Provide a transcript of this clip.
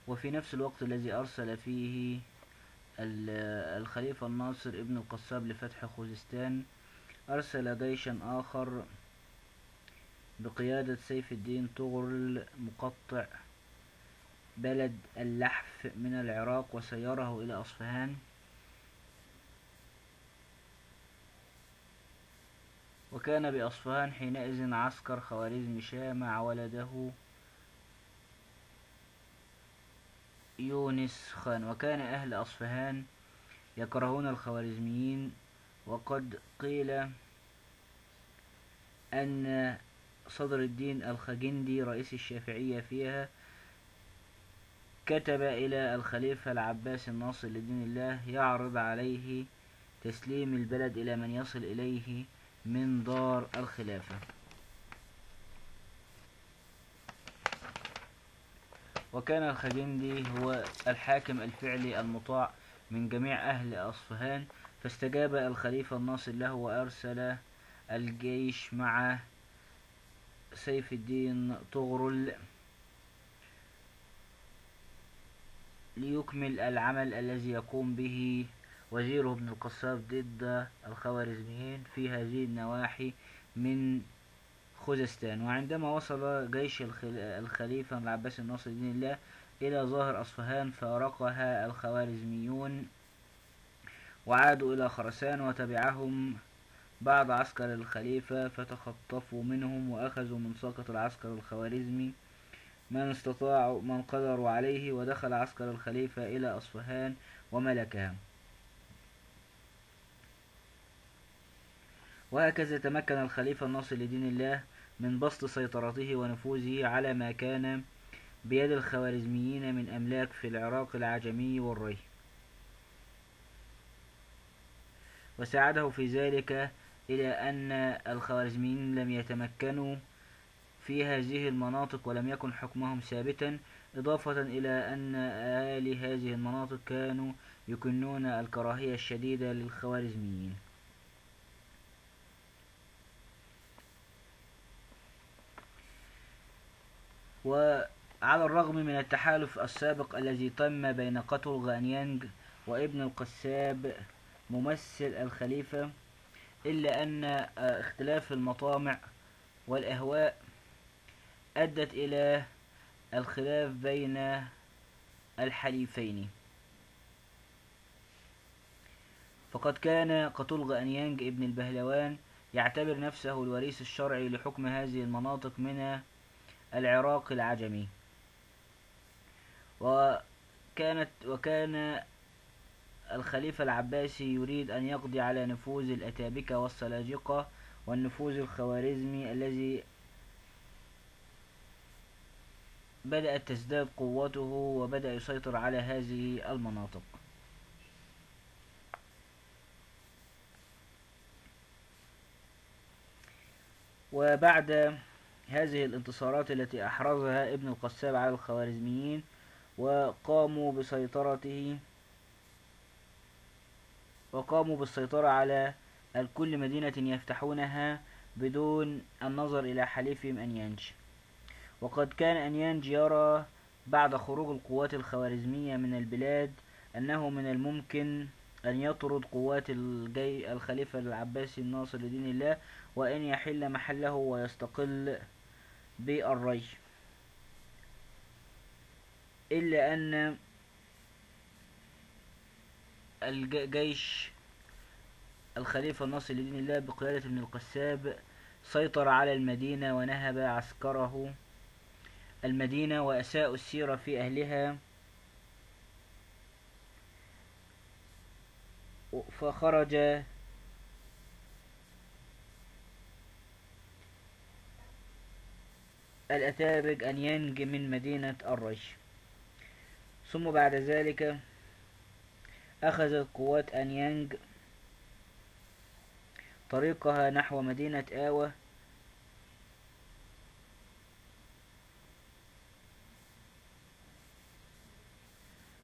وفي نفس الوقت الذي أرسل فيه الخليفة الناصر ابن القصاب لفتح خوزستان، أرسل جيشا آخر بقيادة سيف الدين طغرل مقطع بلد اللحف من العراق وسيره إلى أصفهان. وكان بأصفهان حينئذ عسكر خوارزم شاه مع ولده يونس خان. وكان أهل أصفهان يكرهون الخوارزميين، وقد قيل أن صدر الدين الخجندي رئيس الشافعية فيها كتب إلى الخليفة العباس الناصر لدين الله يعرض عليه تسليم البلد إلى من يصل إليه من دار الخلافة. وكان الخجندي هو الحاكم الفعلي المطاع من جميع أهل أصفهان، فاستجاب الخليفة الناصر له وأرسل الجيش مع سيف الدين طغرل ليكمل العمل الذي يقوم به وزيره ابن القصاب ضد الخوارزميين في هذه النواحي من خوزستان. وعندما وصل جيش الخليفة العباس الناصر دين الله إلى ظاهر أصفهان فارقها الخوارزميون وعادوا إلى خراسان، وتبعهم بعض عسكر الخليفة فتخطفوا منهم وأخذوا من ساقة العسكر الخوارزمي من استطاعوا من قدروا عليه، ودخل عسكر الخليفة إلى أصفهان وملكها. وهكذا تمكن الخليفة الناصر لدين الله من بسط سيطرته ونفوذه على ما كان بيد الخوارزميين من أملاك في العراق العجمي والري، وساعده في ذلك إلى أن الخوارزميين لم يتمكنوا في هذه المناطق ولم يكن حكمهم ثابتا، إضافة إلى أن أهالي هذه المناطق كانوا يكنون الكراهية الشديدة للخوارزميين. وعلى الرغم من التحالف السابق الذي تم بين قتل غانيانج وابن القساب ممثل الخليفة، إلا أن اختلاف المطامع والأهواء أدت إلى الخلاف بين الحليفين. فقد كان قتلغ أنيانج ابن البهلوان يعتبر نفسه الوريث الشرعي لحكم هذه المناطق من العراق العجمي، وكان الخليفة العباسي يريد أن يقضي على نفوذ الأتابكة والسلاجقة والنفوذ الخوارزمي الذي بدأت تزداد قوته وبدأ يسيطر على هذه المناطق. وبعد هذه الانتصارات التي أحرزها ابن القساب على الخوارزميين وقاموا بالسيطرة على كل مدينة يفتحونها بدون النظر إلى حليفهم أنيانج. وقد كان أنيانج يرى بعد خروج القوات الخوارزمية من البلاد أنه من الممكن أن يطرد قوات الخليفة العباسي الناصر لدين الله وأن يحل محله ويستقل بالري، إلا أن الجيش الخليفة الناصر لدين الله بقيادة ابن القساب سيطر على المدينة ونهب عسكره المدينة وأساءوا السيرة في أهلها، فخرج الأتابك أنيانج من مدينة الري. ثم بعد ذلك أخذت قوات أنيانج طريقها نحو مدينة آوة